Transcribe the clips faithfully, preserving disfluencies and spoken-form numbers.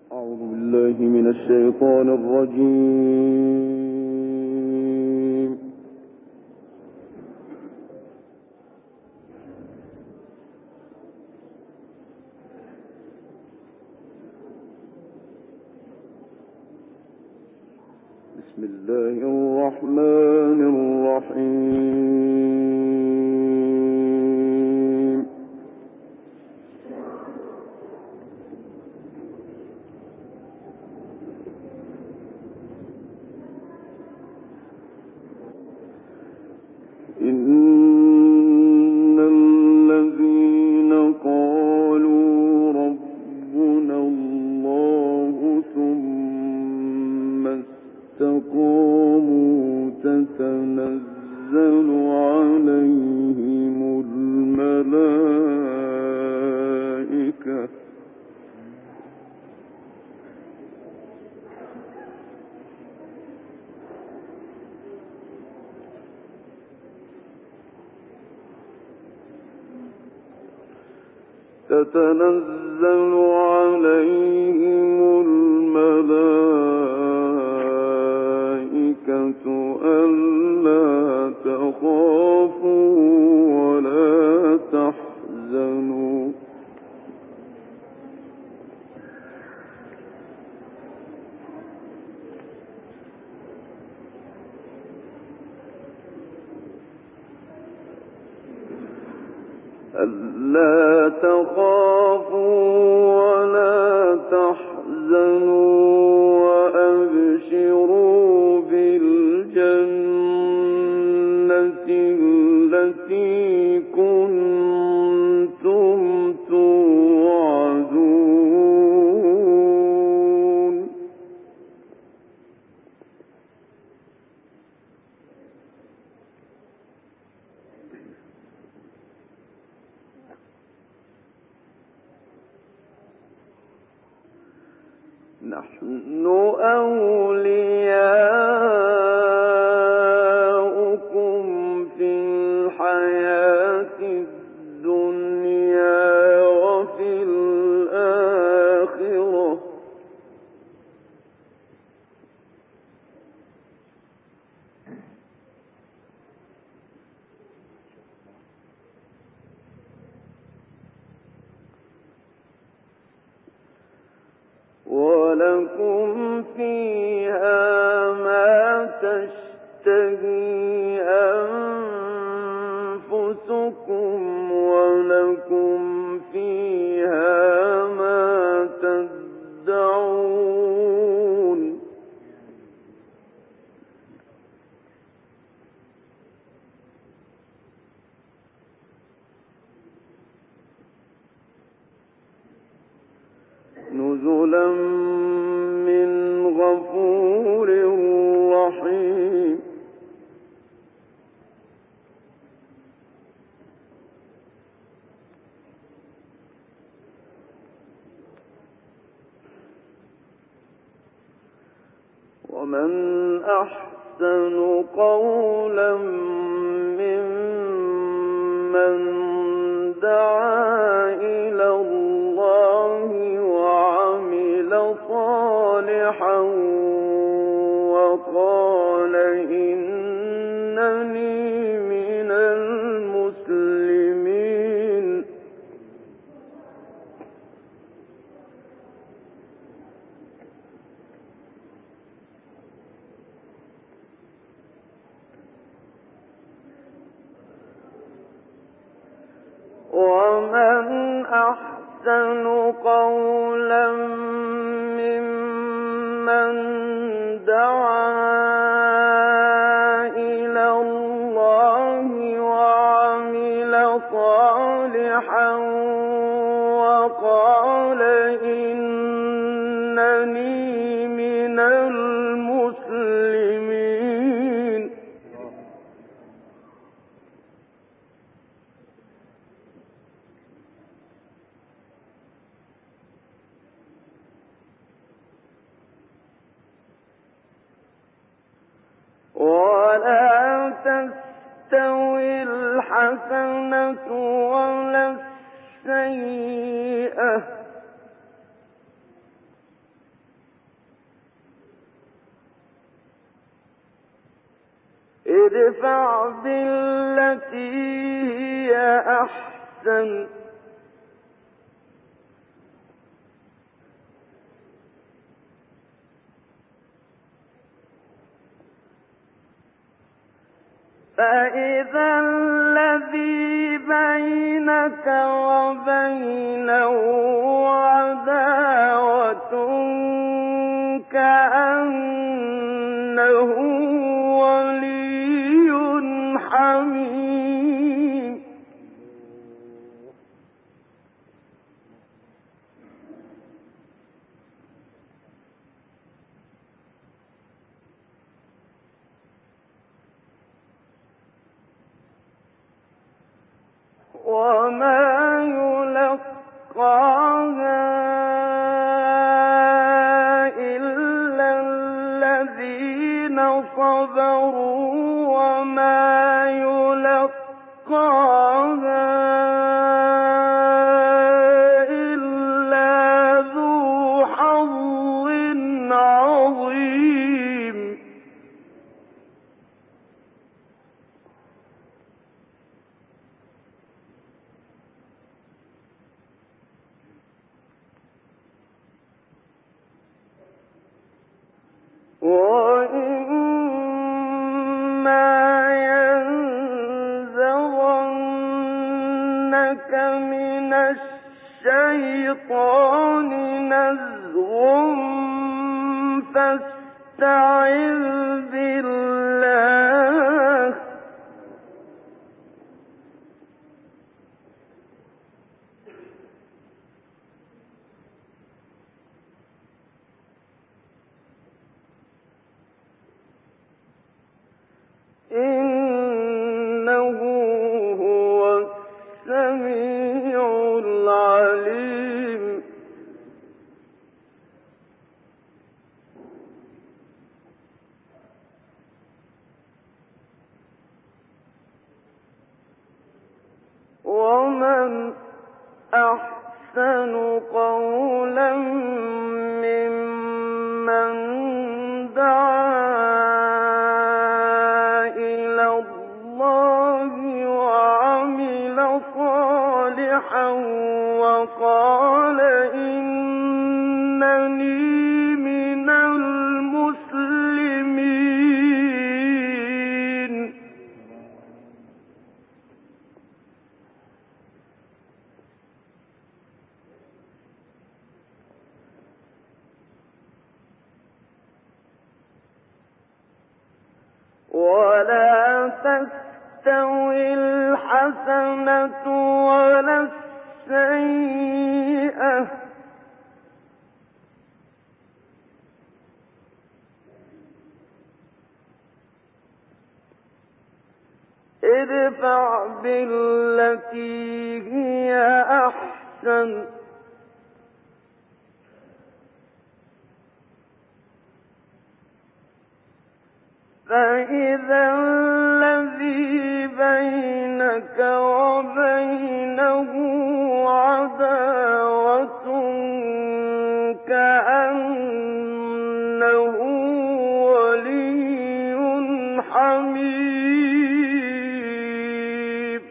أعوذ بالله من الشيطان الرجيم. بسم الله الرحمن الرحيم. إن الذين قالوا ربنا الله ثم استقاموا تتنزل عليهم الملائكة تتنزل عليهم الملائكة ألا تخافوا ولا تحزنوا ألا تخافوا ولا تحزنوا وأبشروا بالجنة التي كنتم توعدون نحن أولياؤكم في الحياة الدنيا وفي الآخرة ولكم فيها ما تشتهي أنفسكم ولكم فيها ما تدعون نزلا من غفور رحيم. ومن أحسن قولا ممن دعا إلى الله وعمل صالحا وقال إنني من المسلمين. ومن أحسن قولا ممن دعا إلى الله وعمل صالحا وقال إنني من المسلمين. ولا تستوي الحسنة ولا السيئة ادفع بالتي هي أحسن فإذا الذي بينك وبينه عداوة كأنه ولي حميم وما يلقاها إلا الذين صبروا وما يلقاها إلا ذو حظ عظيم وإما ينزغنك من الشيطان نزغ فاستعذ بالله إنه هو السميع العليم ومن أحسن قولا ممن دعا إلى الله وعمل صالحا وقال إنني من المسلمين ولا تستوي الحسنة ولا السيئة ادفع بالتي هي أحسن فإذا الذي بينك وبينه عداوة كأنه ولي حميم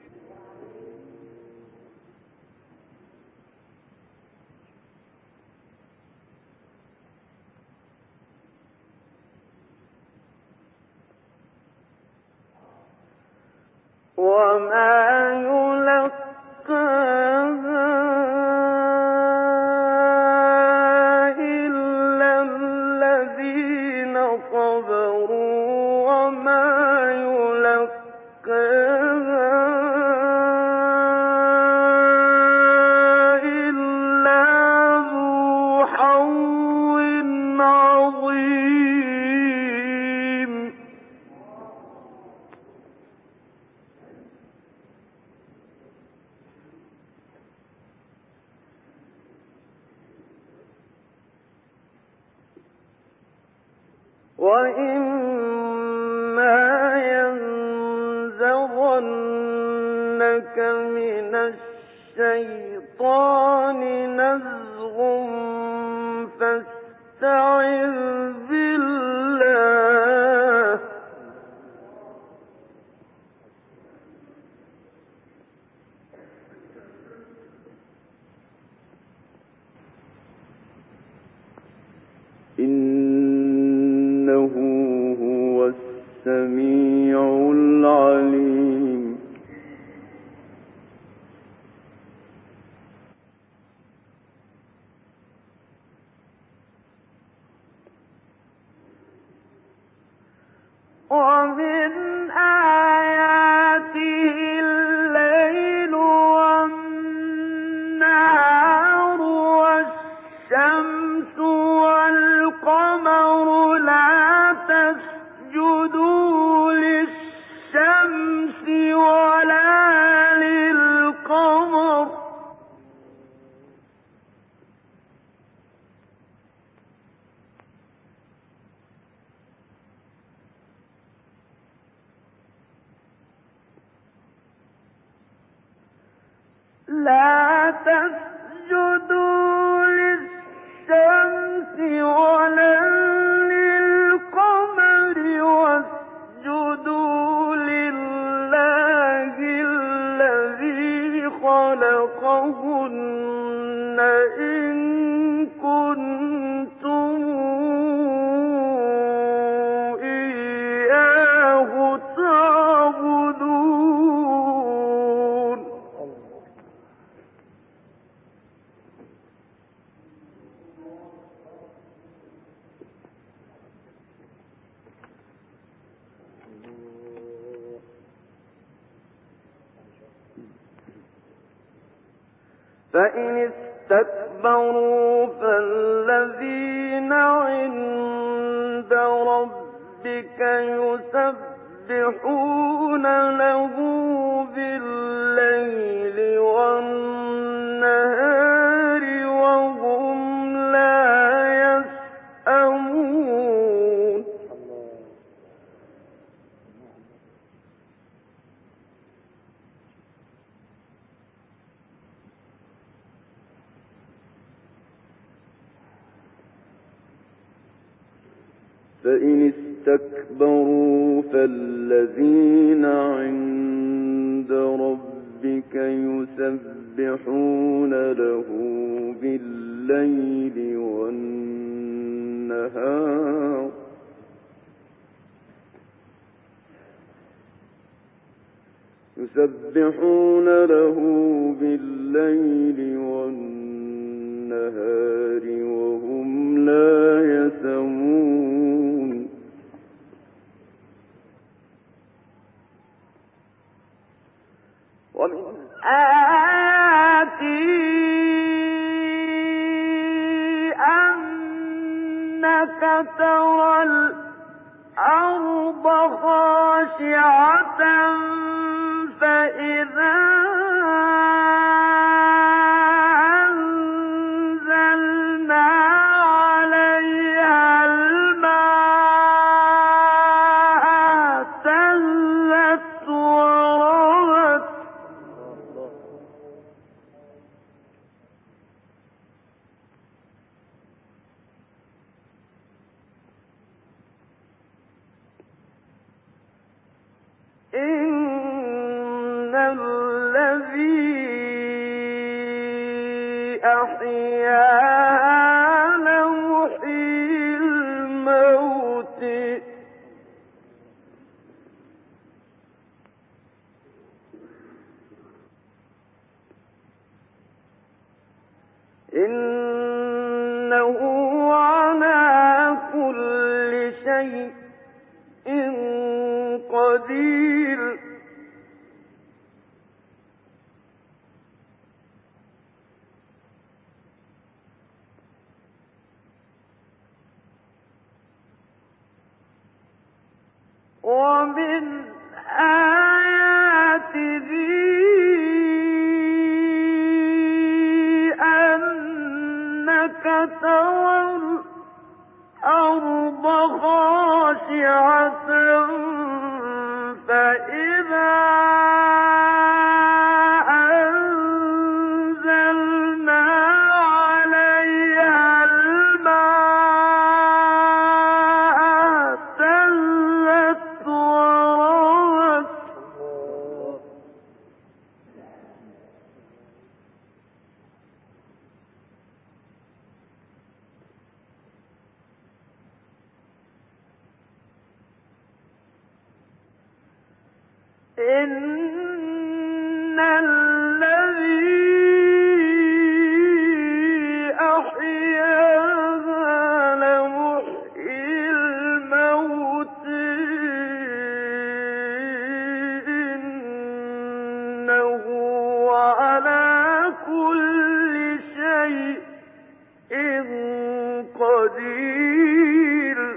وما يلقاها إلا الذين صبروا وما يلقاها إلا ذو حظ عظيم وإما ينزغنك من الشيطان نزغ فاستعذ بالله ومن آياته الليل والنهار والشمس والقمر لا تسجدوا للشمس ولا للقمر لا تسجدوا للشمس ولا للقمر واسجدوا لله الذي خلقهن إن كنتم إياه تعبدون. فإن استكبروا فالذين عند ربك يسبحون له بالليل والنهار وهم لا يسأمون. فإن استكبروا فالذين عند ربك يسبحون له بالليل والنهار يسبحون له بالليل والنهار وهم لا يسأمون. ومن آياته أنك ترى الأرض خاشعة فإذا أنزلنا عليها الماء اهتزت وربت إن الذي أحياها لمحيي الموت إنه على كل شيء قدير. ومن آياته أنك ترى الأرض خاشعة فإذا أنزلنا عليها الماء اهتزت وربت إن الذي أحياها لمحيي الموت قدير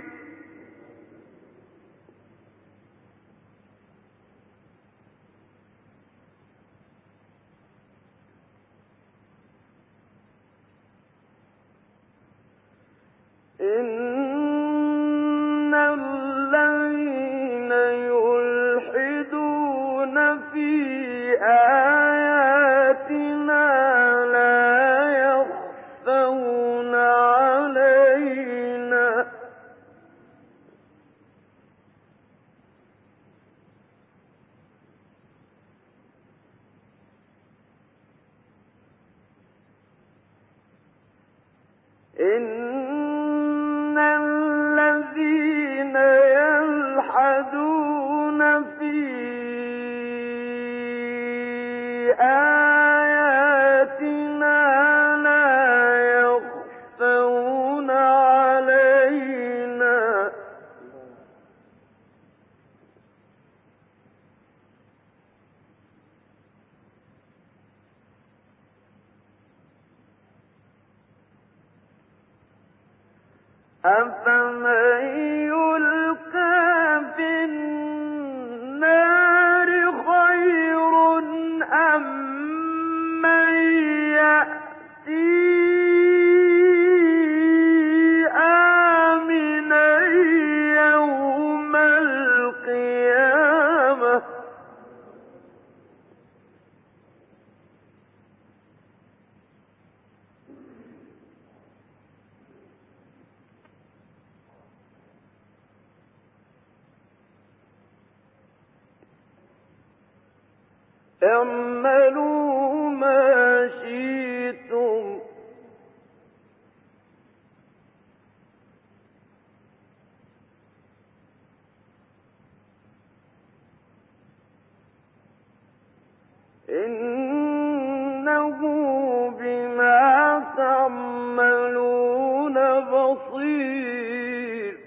إن الذين يلحدون في آياتنا لا يخفون علينا إن الذين يلحدون في آياتنا لا يخفون علينا أفمن يلقى في النار خير أم من يأتي آمنا يوم القيامة اعملوا ما شئتم إنه بما تعملون بصير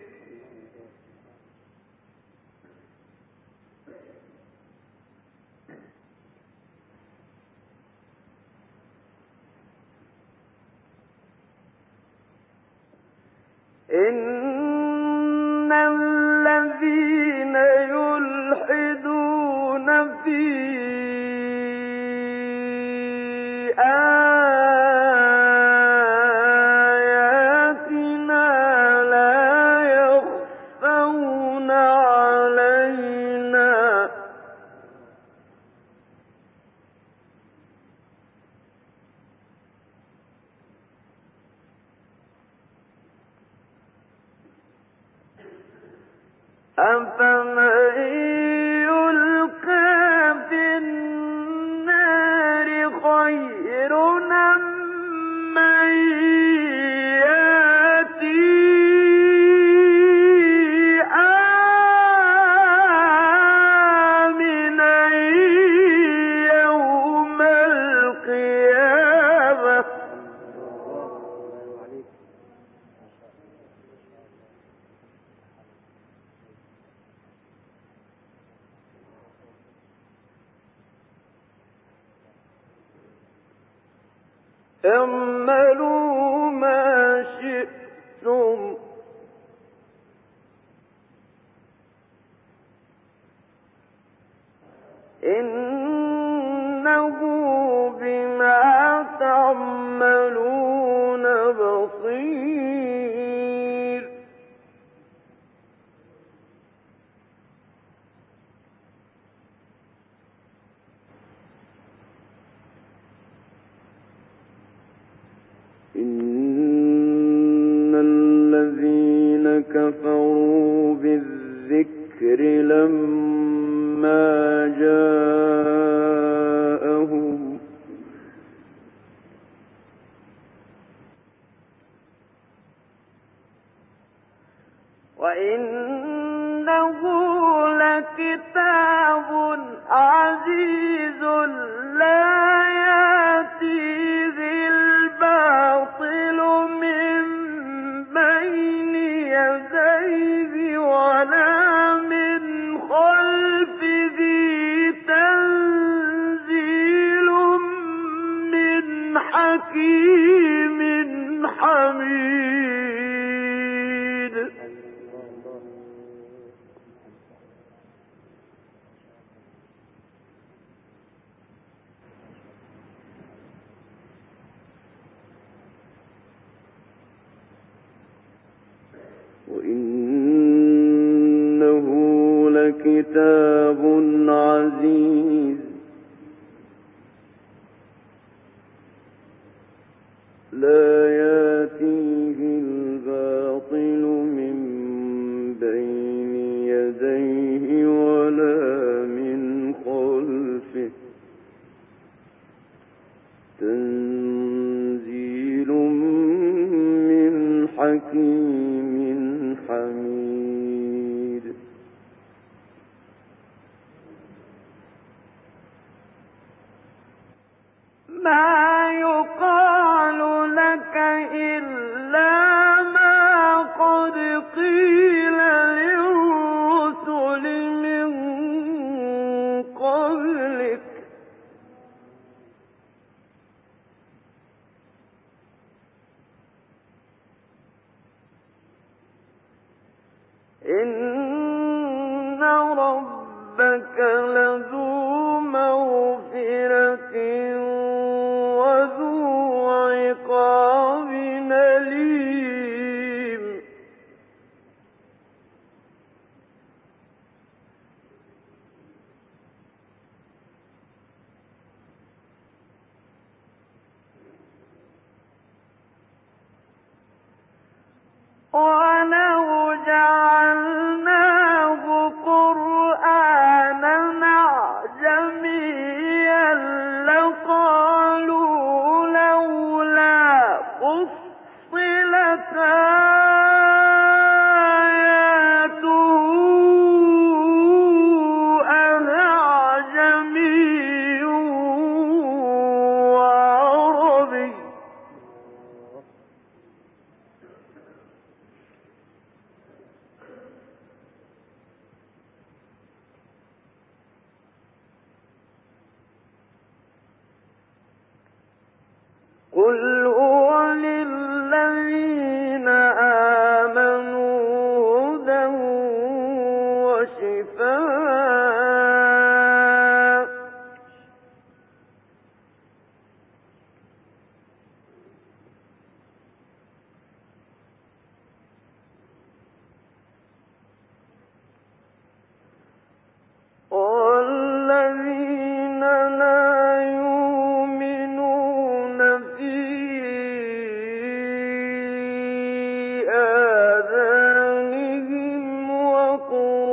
إن الذين يلحدون في آياتنا لا يخفون علينا أفمن يلقى في النار خير أم من يأتي آمنا يوم القيامة اعملوا ما شئتم إنه بما تعملون بصير إن الذين كفروا بالذكر لما جاءهم وإنه لكتاب عزيز لا يأتيه الباطل من بين يديه ولا من خلفه تنزيل من حكيم حميد وإنه لكتاب عزيز لا يأتيه الباطل من بين يديه ولا من خلفه تنزيل من حكيم حميد. ما يقال لك إلا ما قد قيل للرسل من قبلك إن ربك لذو مغفرة وذو عقاب أليم. ولو جعلناه قرآنا أعجميا لقالوا لولا فصلت آياته أعجمي وعربي. قل هو للذين آمنوا هدى وشفاء والذين لا يؤمنون في آذانهم وقر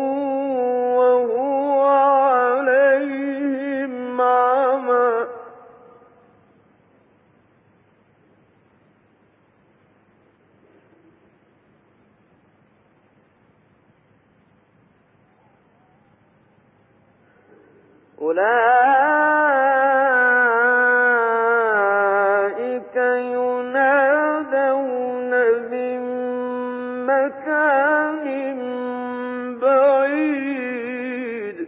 وهو عليهم عمى أولئك ينادون من مكان بعيد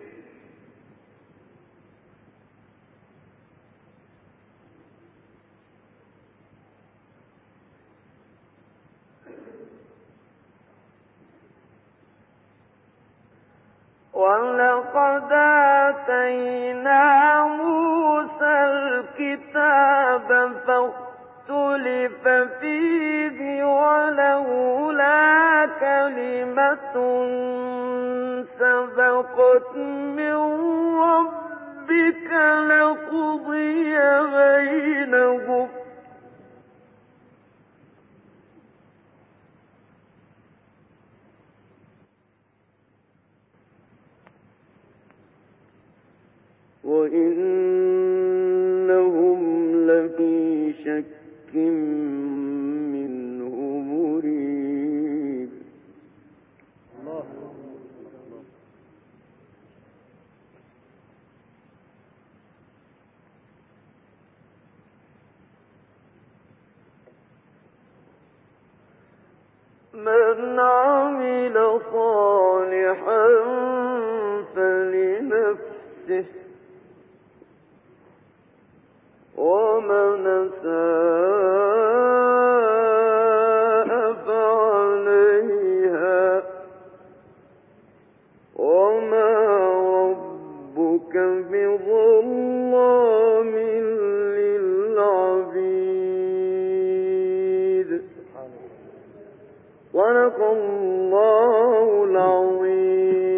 ولقد آتينا موسى الكتاب فاختلف فيه ولولا كلمة سبقت من ربك لقضي بينهم وإنهم لفي شك منه مريب. من عمل صالحا فلنفسه ومن أساء فعليها وما ربك بظلام للعبيد. صدق الله العظيم.